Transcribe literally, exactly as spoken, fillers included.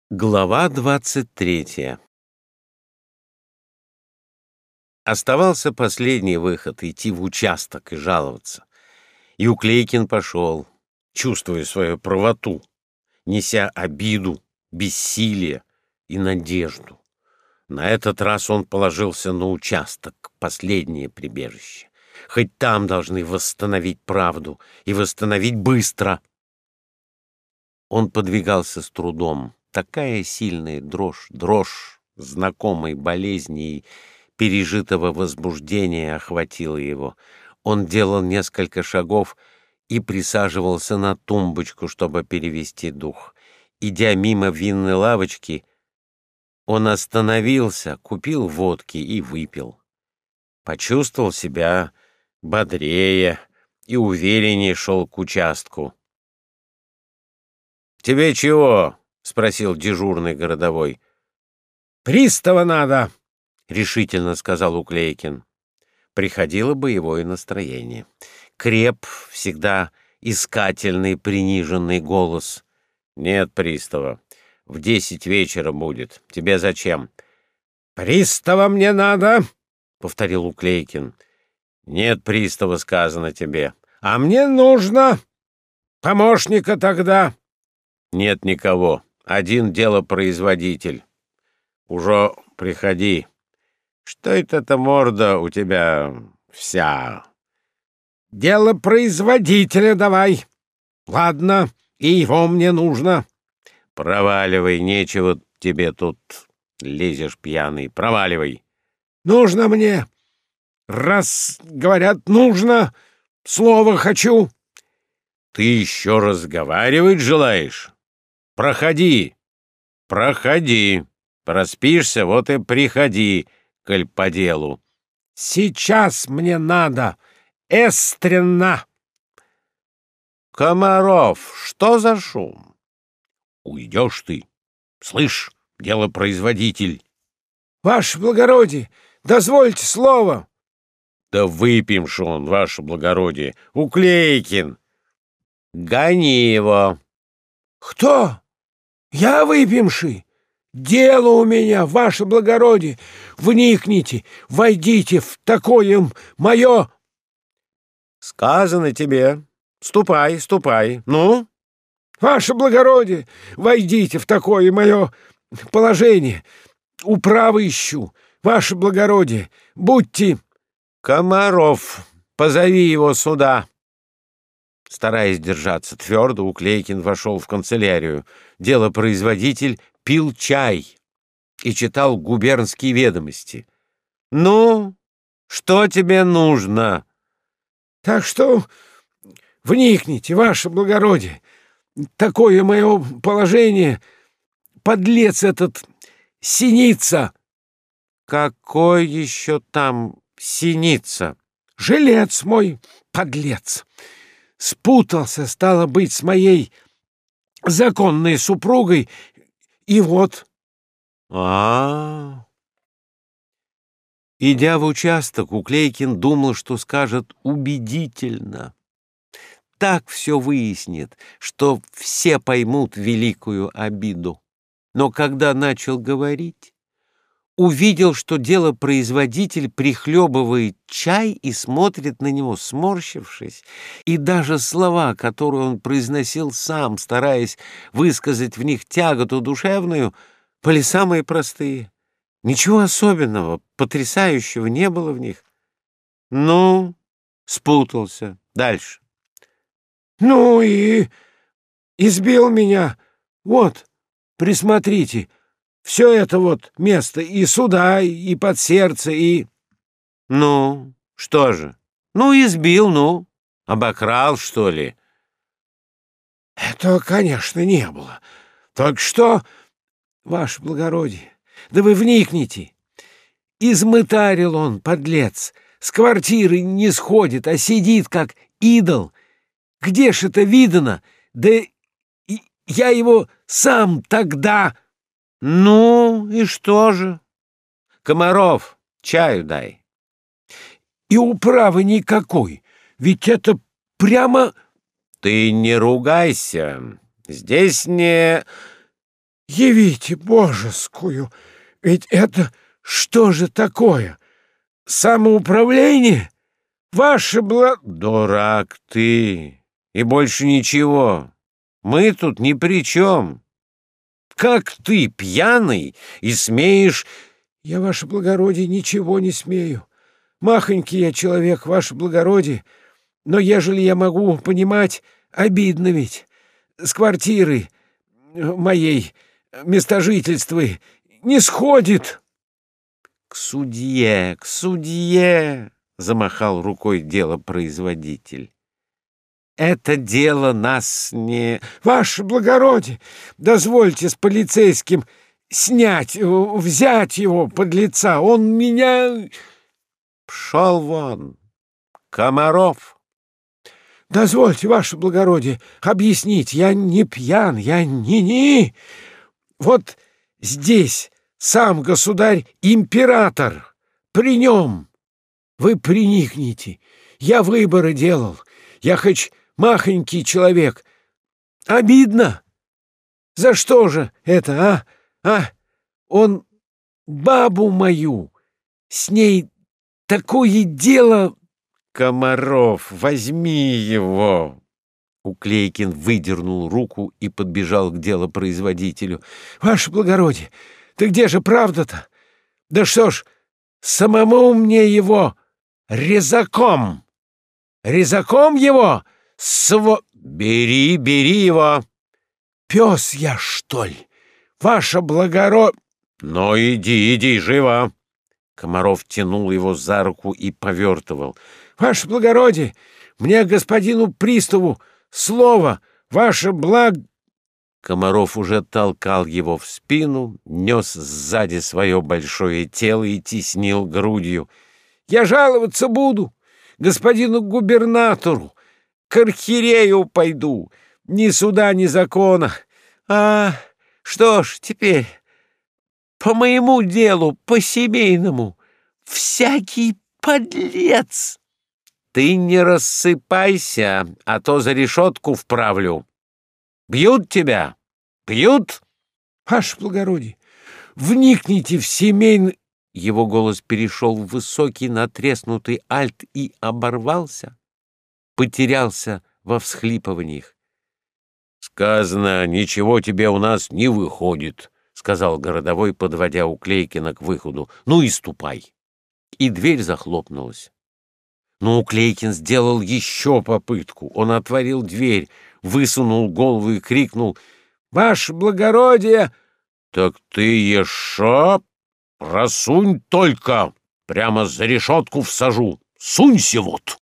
Глава двадцать третья. Оставался последний выход — идти в участок и жаловаться. И Уклейкин пошел, чувствуя свою правоту, неся обиду, бессилие и надежду. На этот раз он положился на участок, последнее прибежище. Хоть там должны восстановить правду, и восстановить быстро. Он подвигался с трудом. Такая сильная дрожь, дрожь знакомой болезни и пережитого возбуждения охватила его. Он делал несколько шагов и присаживался на тумбочку, чтобы перевести дух. Идя мимо винной лавочки, он остановился, купил водки и выпил. Почувствовал себя бодрее и увереннее шел к участку. «Тебе чего?» — спросил дежурный городовой. «Пристава надо», — решительно сказал Уклейкин. Приходило боевое настроение. Креп, всегда искательный, приниженный голос. «Нет пристава. В десять вечера будет. Тебе зачем?» «Пристава мне надо», — повторил Уклейкин. «Нет пристава, сказано тебе». «А мне нужно помощника тогда». «Нет никого. Один делопроизводитель. Уже приходи. Что это эта морда у тебя вся?» «Делопроизводителя давай. Ладно, и его мне нужно». «Проваливай, нечего тебе тут лезешь пьяный. Проваливай». «Нужно мне. Раз, говорят, нужно, слово хочу». «Ты еще разговаривать желаешь? Проходи, проходи. Проспишься, вот и приходи, коль по делу». «Сейчас мне надо, эстренно». «Комаров, что за шум?» «Уйдешь ты. Слышь, делопроизводитель». «Ваше благородие, дозвольте слово». «Да выпьем ж он, ваше благородие. Уклейкин. Гони его». «Кто? Я выпьемший? Дело у меня, ваше благородие. Вникните, войдите в такое мое...» «Сказано тебе. Ступай, ступай. Ну?» «Ваше благородие, войдите в такое мое положение. Управы ищу, ваше благородие. Будьте...» «Комаров, позови его сюда». Стараясь держаться твердо, Уклейкин вошел в канцелярию. Делопроизводитель пил чай и читал губернские ведомости. «Ну, что тебе нужно?» «Так что вникните, ваше благородие. Такое мое положение. Подлец этот Синица». «Какой еще там Синица?» «Жилец мой, подлец. Спутался, стало быть, с моей законной супругой, и вот...» А-а-а. Идя в участок, Уклейкин думал, что скажет убедительно. Так все выяснит, что все поймут великую обиду. Но когда начал говорить, увидел, что делопроизводитель прихлебывает чай и смотрит на него, сморщившись, и даже слова, которые он произносил сам, стараясь высказать в них тяготу душевную, были самые простые. Ничего особенного, потрясающего не было в них. Ну, спутался. Дальше. «Ну и избил меня. Вот, присмотрите. Все это вот место и сюда, и под сердце, и...» «Ну, что же? Ну, избил, ну. Обокрал, что ли?» «Этого, конечно, не было. Только что, ваше благородие, да вы вникните. Измытарил он, подлец, с квартиры не сходит, а сидит, как идол. Где ж это видано? Да и я его сам тогда...» «Ну, и что же? Комаров, чаю дай». «И управы никакой, ведь это прямо...» «Ты не ругайся, здесь не...» Явите божескую! Ведь это что же такое? Самоуправление? Ваше бла... Дурак ты! И больше ничего. Мы тут ни при чем. Как ты, пьяный, и смеешь... Я, ваше благородие, ничего не смею. Махонький я человек, ваше благородие, но ежели я могу понимать, обидно ведь. С квартиры моей места жительства не сходит. — К судье, к судье! — замахал рукой делопроизводитель. — Это дело нас не... — Ваше благородие, дозвольте с полицейским снять, взять его подлеца. Он меня... — Пшел вон, Комаров! — Дозвольте, ваше благородие, объяснить. Я не пьян, я не-не. Вот здесь сам государь-император, при нем. Вы приникните. Я выборы делал. Я хоть махонький человек. Обидно. За что же это, а? А? Он бабу мою, с ней такое дело... Комаров, возьми его! Уклейкин выдернул руку и подбежал к делопроизводителю. — Ваше благородие, ты где же правда-то? Да что ж, самому мне его резаком! Резаком его? Сво... — Бери, бери его! — Пес я, что ли? Ваше благородие... — Ну, иди, иди, живо! Комаров тянул его за руку и повертывал. — Ваше благородие, мне, господину приставу, слово, ваше благ... Комаров уже толкал его в спину, нес сзади свое большое тело и теснил грудью. — Я жаловаться буду господину губернатору, к архиерею пойду, ни суда, ни закона. А что ж теперь? По моему делу, по семейному, всякий подлец. Ты не рассыпайся, а то за решетку вправлю. Бьют тебя? Бьют? Ваше благородие, вникните в семейный... Его голос перешел в высокий натреснутый альт и оборвался, потерялся во всхлипываниях. — Сказано, ничего тебе у нас не выходит, — сказал городовой, подводя Уклейкина к выходу. — Ну и ступай. И дверь захлопнулась. Но Уклейкин сделал еще попытку. Он отворил дверь, высунул голову и крикнул: — Ваше благородие! — Так ты еще просунь только, прямо за решетку всажу. Сунься вот!